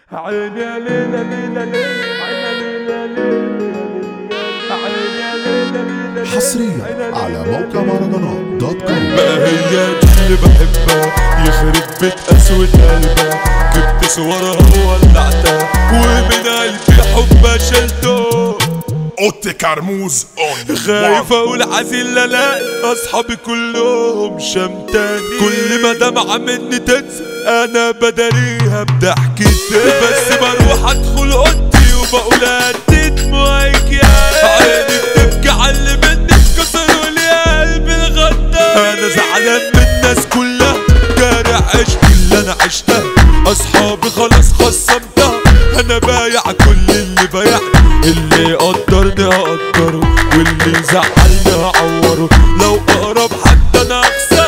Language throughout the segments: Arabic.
عيني يا ليلى ليلى ليلى عيني ليلى ليلى عيني يا ليلى ليلى حصريا على موقع مهرجانات دوت كوم. بقى هي دي اللي بحبها يخرب بيت اسود قلبها، جبت صورها وولعتها ومن قلبي حبها شلته. اوتي كرموز خايف اقول عزيل لا اصحابي كلهم شمتاني، كل ما دمعة مني تنسى انا بداريها بضحكتي، بس بروح ادخل اوضتي وبقول هدي دموعك يا عيني بتبكي على اللي مني اتكسروا لي قلبي الغدار. انا زعلان من الناس كلها جارح عشت اللي انا عشتها، اصحابي خلاص خصمتها، انا بايع كل اللي بايعني، اللي قدرني هقدره واللي زعلني هعوره، لو اقرب حد انا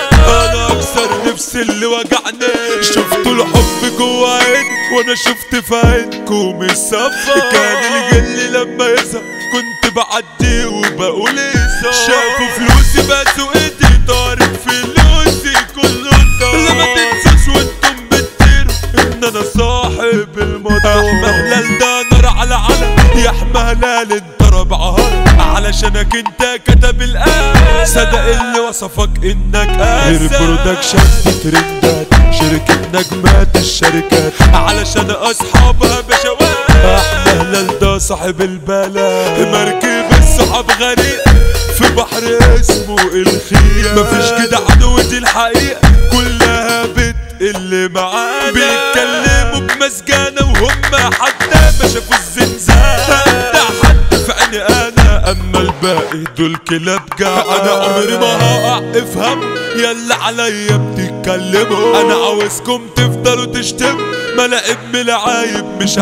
اكسر نفسي اللي وجعني. شفتوا الحب جوا عيني وانا شفت في عينكم الصفا، كان الجل لما يظهر كنت بعدي وبقول يظهر، شافوا فلوسي بس ايدي طارت فلوسي كله طار، لما تنساش وانتم بتطيروا ان انا صاحب المطار. احمى هلال ده نار على يا احمى هلال انت ربع هرب، علشانك انت كتب الآن صدق اللي وصفك انك غير برودكشن دي ترندات، شركة نجمات الشركات علشان اصحابها بشوات. احمى هلال ده صاحب البلد، مركب الصحاب غريق في بحر اسمه الخير، مفيش كده عدوة الحقيقة كلها اللي معانا بيتكلموا بمسجانة وهم حتى ما شافوا الزنزانة، ده حد في عيني انا اما الباقي دول كلاب جاعة. انا عمري ما هقع افهم يلا عليا بتتكلموا، انا عاوزكم تفضلوا تشتموا ملاعب ملعايب مش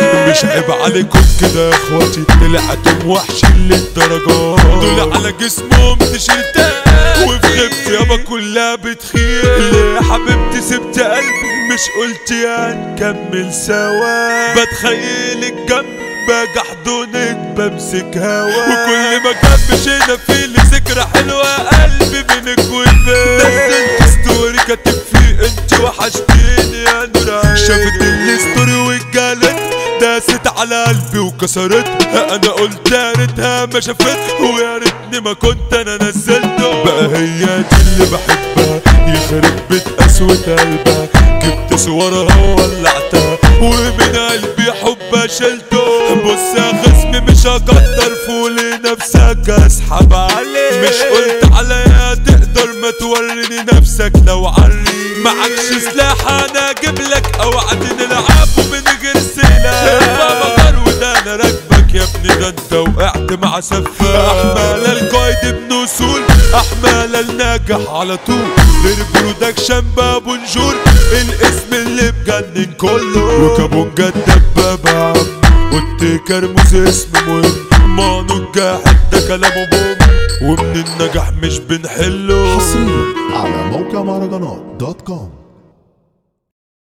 عيب عليكم كده يا اخواتي، طلعتم وحشين للدرجات، دول على جسمهم تيشيرتات وفي غيبتي يابا كلها بتخير، ليه يا حبيبتي سبت قلبي مش قلت يا نكمل سوا، بتخيلك جنبي باجي احضنك بمسك هوا، وكل ما كان مشينا في لي ذكرى حلوه قلبي بينك وبين، نزلت ستوري كاتب فيه انت وحشتيني يا نور، شافت الستوري واتجالت داست على قلبي وكسرتها، انا قلت يا ريتها ما شافته ويا ريتني ما كنت انا نزلته. بقى هي دي اللي بحبها يخرب بيت اسود قلبها، جبت صورها وولعتها ومن قلبي حبها شلته. بص يا خصمي مش هكتر فولي نفسك اسحب عليك، مش قلت عليا تقدر ما توريني نفسك لو عري، معكش سلاح انا اجيب لك اوعد نلعب من غير سلاح، بقدر وده انا راكبك يا ابني ده انت وقعت مع سفاح. احمى القايد ابن وصول، احمى الناجح على طول، غير برودكشن بابونجور الاسم اللي بجنن كله، وكابونجا الدبابة اوتي كرموز اسم مهم، مانو الجاحد ده كلامه بوم، ومن النجاح مش بنحله. حصريا على موقع مهرجانات دوت كوم.